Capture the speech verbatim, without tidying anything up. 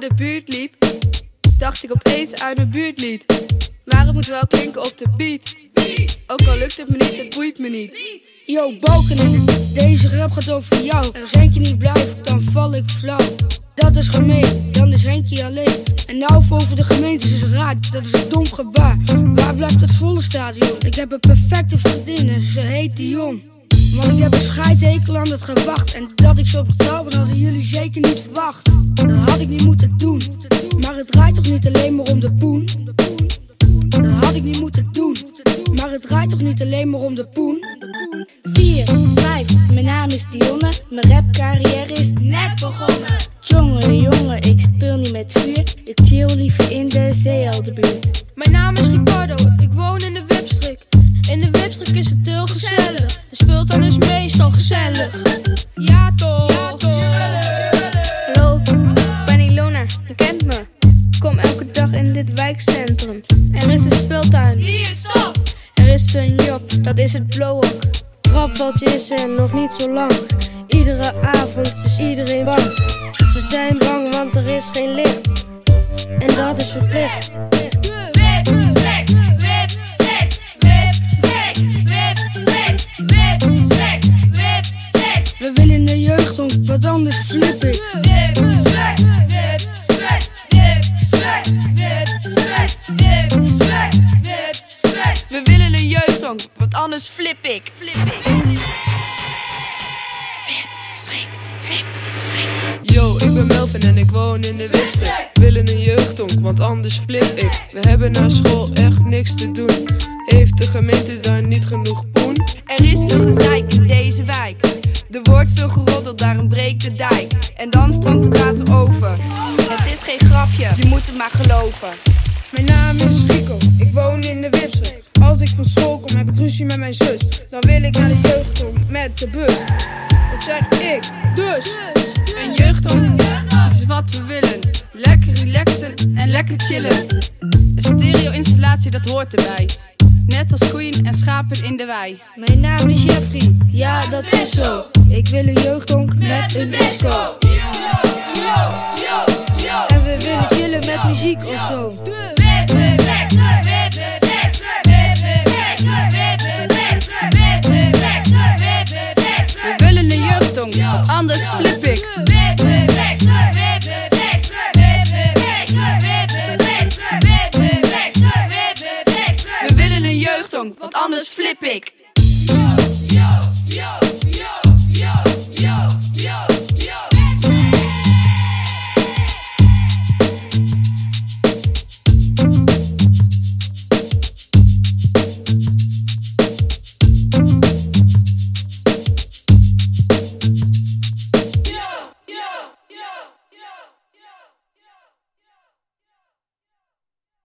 de buurt liep, dacht ik opeens aan een buurtlied. Maar het moet wel klinken op de beat. Ook al lukt het me niet, het boeit me niet. Yo, Balken, deze rap gaat over jou. En als Henkie niet blijft, dan val ik flauw. Dat is gemeen, dan is Henkie alleen. En nou over de gemeente is raad, dat is een dom gebaar. Waar blijft het volle stadion? Ik heb een perfecte vriendin en ze heet Dion. Want ik heb een scheidhekel aan het gewacht. En dat ik zo betrouw ben, hadden jullie zeker niet verwacht. Dat had ik niet moeten doen. Maar het draait toch niet alleen maar om de poen? Dat had ik niet moeten doen. Maar het draait toch niet alleen maar om de poen? vier, vijf, mijn naam is Dionne. Mijn rapcarrière is net begonnen. Jongen, jongen, ik speel niet met vuur. Ik chill liever in de zeeheldenbuurt. Mijn naam is Ricardo, ik woon in de Wipstrik. In de Wipstrik is het heel gezellig. De speeltuin is meestal gezellig. Ja toch, ja, toch. Hallo, ik ben Ilona, je kent me. Ik kom elke dag in dit wijkcentrum. Er is een speeltuin. Hier, stop! Er is een job, dat is het blowhawk. Trapveldje is er nog niet zo lang. Iedere avond is iedereen bang. Ze zijn bang, want er is geen licht. En dat is verplicht. Wipstrik, Wipstrik, Wipstrik, Wipstrik, Wipstrik, Wipstrik. We willen de jeugdhonk, wat anders flip ik. Wipstrik, Wipstrik, Wipstrik, Wipstrik, Wipstrik, Wipstrik. We willen een jeugdhonk, want anders flip ik. Flip ik. Yo, ik ben Melvin en ik woon in de Wipstrik. We willen een jeugdhonk, want anders flip ik. We hebben na school echt niks te doen. Heeft de gemeente daar niet genoeg poen? Er is veel gezeik in deze wijk. Er wordt veel geroddeld, daarom breekt de dijk. En dan stroomt het water over. Het is geen grapje, je moet het maar geloven. Mijn naam is Rico, ik woon in de Wipstrik. Als ik van school kom heb ik ruzie met mijn zus. Dan wil ik naar de jeugdhonk met de bus. Dat zeg ik, dus Een jeugdhonk is wat we willen. Lekker relaxen en lekker chillen. Een stereo-installatie, dat hoort erbij. Net als Queen en schapen in de wei. mijn naam is Jeffrey, ja dat is zo. Ik wil een jeugdhonk met een disco. En we willen chillen met muziek of zo. We willen een jeugdhonk, want anders flip ik. We willen een jeugdhonk, want anders flip ik.